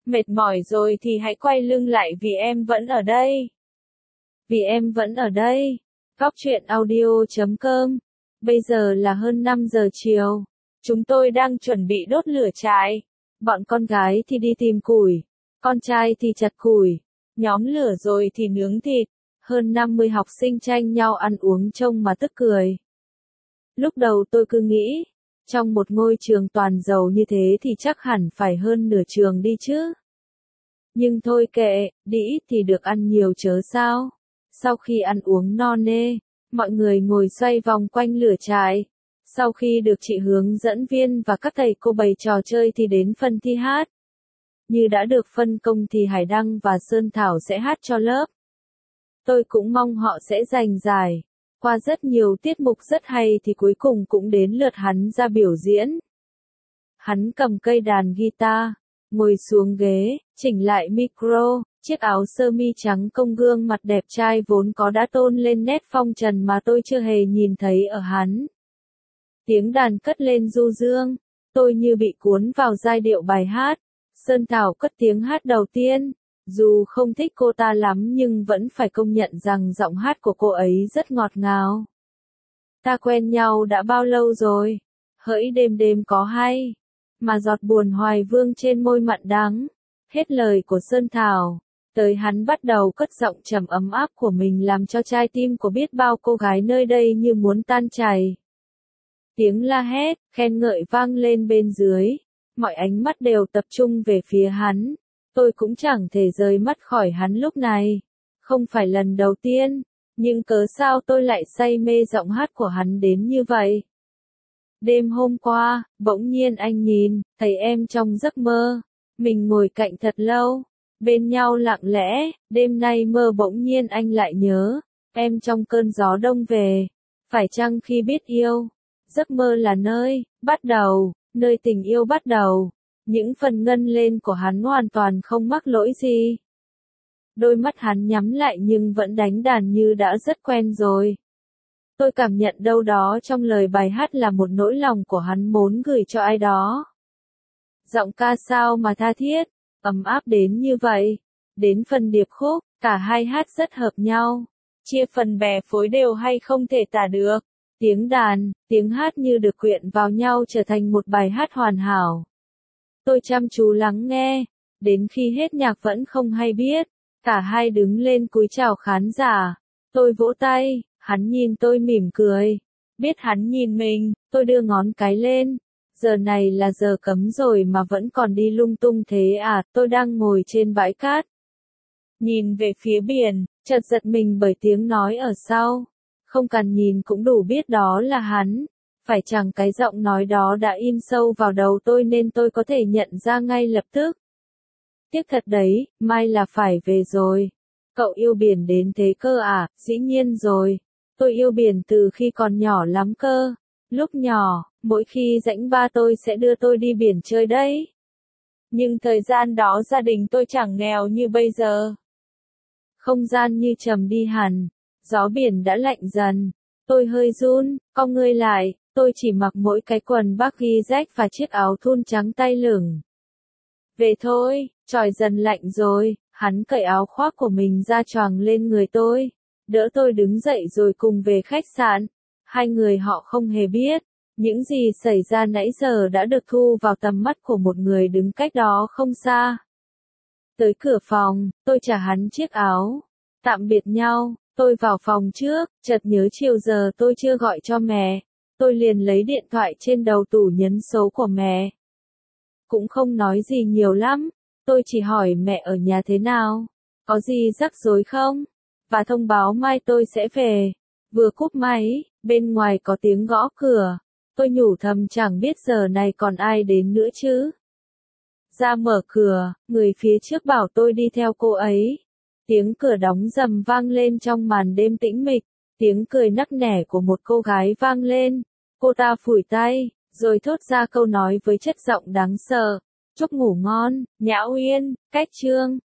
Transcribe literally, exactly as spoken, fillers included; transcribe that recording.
Mệt mỏi rồi thì hãy quay lưng lại vì em vẫn ở đây. Vì em vẫn ở đây. Góc truyện audio chấm com. Bây giờ là hơn năm giờ chiều. Chúng tôi đang chuẩn bị đốt lửa trại. Bọn con gái thì đi tìm củi. Con trai thì chặt củi. Nhóm lửa rồi thì nướng thịt. Hơn năm mươi học sinh tranh nhau ăn uống trông mà tức cười. Lúc đầu tôi cứ nghĩ, trong một ngôi trường toàn giàu như thế thì chắc hẳn phải hơn nửa trường đi chứ. Nhưng thôi kệ, đi ít thì được ăn nhiều chớ sao. Sau khi ăn uống no nê, mọi người ngồi xoay vòng quanh lửa trại. Sau khi được chị hướng dẫn viên và các thầy cô bày trò chơi thì đến phần thi hát. Như đã được phân công thì Hải Đăng và Sơn Thảo sẽ hát cho lớp. Tôi cũng mong họ sẽ giành giải. Qua rất nhiều tiết mục rất hay thì cuối cùng cũng đến lượt hắn ra biểu diễn. Hắn cầm cây đàn guitar, ngồi xuống ghế, chỉnh lại micro, chiếc áo sơ mi trắng công gương mặt đẹp trai vốn có đã tôn lên nét phong trần mà tôi chưa hề nhìn thấy ở hắn. Tiếng đàn cất lên du dương, tôi như bị cuốn vào giai điệu bài hát. Sơn Thảo cất tiếng hát đầu tiên. Dù không thích cô ta lắm nhưng vẫn phải công nhận rằng giọng hát của cô ấy rất ngọt ngào. Ta quen nhau đã bao lâu rồi? Hỡi đêm đêm có hay, mà giọt buồn hoài vương trên môi mặn đắng. Hết lời của Sơn Thảo, tới hắn bắt đầu cất giọng trầm ấm áp của mình làm cho trái tim của biết bao cô gái nơi đây như muốn tan chảy. Tiếng la hét, khen ngợi vang lên bên dưới, mọi ánh mắt đều tập trung về phía hắn. Tôi cũng chẳng thể rời mắt khỏi hắn lúc này. Không phải lần đầu tiên, nhưng cớ sao tôi lại say mê giọng hát của hắn đến như vậy. Đêm hôm qua, bỗng nhiên anh nhìn, thấy em trong giấc mơ. Mình ngồi cạnh thật lâu, bên nhau lặng lẽ, đêm nay mơ bỗng nhiên anh lại nhớ. Em trong cơn gió đông về, phải chăng khi biết yêu, giấc mơ là nơi, bắt đầu, nơi tình yêu bắt đầu. Những phần ngân lên của hắn hoàn toàn không mắc lỗi gì. Đôi mắt hắn nhắm lại nhưng vẫn đánh đàn như đã rất quen rồi. Tôi cảm nhận đâu đó trong lời bài hát là một nỗi lòng của hắn muốn gửi cho ai đó. Giọng ca sao mà tha thiết, ấm áp đến như vậy. Đến phần điệp khúc, cả hai hát rất hợp nhau. Chia phần bè phối đều hay không thể tả được. Tiếng đàn, tiếng hát như được quyện vào nhau trở thành một bài hát hoàn hảo. Tôi chăm chú lắng nghe, đến khi hết nhạc vẫn không hay biết, cả hai đứng lên cúi chào khán giả. Tôi vỗ tay, hắn nhìn tôi mỉm cười. Biết hắn nhìn mình, tôi đưa ngón cái lên. Giờ này là giờ cấm rồi mà vẫn còn đi lung tung thế à, tôi đang ngồi trên bãi cát. Nhìn về phía biển, chợt giật mình bởi tiếng nói ở sau. Không cần nhìn cũng đủ biết đó là hắn. Phải chẳng cái giọng nói đó đã in sâu vào đầu tôi nên tôi có thể nhận ra ngay lập tức. Tiếc thật đấy, mai là phải về rồi. Cậu yêu biển đến thế cơ à? Dĩ nhiên rồi. Tôi yêu biển từ khi còn nhỏ lắm cơ. Lúc nhỏ, mỗi khi rảnh ba tôi sẽ đưa tôi đi biển chơi đấy. Nhưng thời gian đó gia đình tôi chẳng nghèo như bây giờ. Không gian như trầm đi hẳn. Gió biển đã lạnh dần. Tôi hơi run, cong người lại. Tôi chỉ mặc mỗi cái quần baggy rách và chiếc áo thun trắng tay lửng. Về thôi, trời dần lạnh rồi, hắn cởi áo khoác của mình ra choàng lên người tôi, đỡ tôi đứng dậy rồi cùng về khách sạn. Hai người họ không hề biết, những gì xảy ra nãy giờ đã được thu vào tầm mắt của một người đứng cách đó không xa. Tới cửa phòng, tôi trả hắn chiếc áo. Tạm biệt nhau, tôi vào phòng trước, chợt nhớ chiều giờ tôi chưa gọi cho mẹ. Tôi liền lấy điện thoại trên đầu tủ nhấn số của mẹ. Cũng không nói gì nhiều lắm, tôi chỉ hỏi mẹ ở nhà thế nào, có gì rắc rối không, và thông báo mai tôi sẽ về. Vừa cúp máy, bên ngoài có tiếng gõ cửa, tôi nhủ thầm chẳng biết giờ này còn ai đến nữa chứ. Ra mở cửa, người phía trước bảo tôi đi theo cô ấy. Tiếng cửa đóng rầm vang lên trong màn đêm tĩnh mịch, tiếng cười nắc nẻ của một cô gái vang lên. Cô ta phủi tay, rồi thốt ra câu nói với chất giọng đáng sợ. Chúc ngủ ngon, Nhã Uyên, Cách Trương.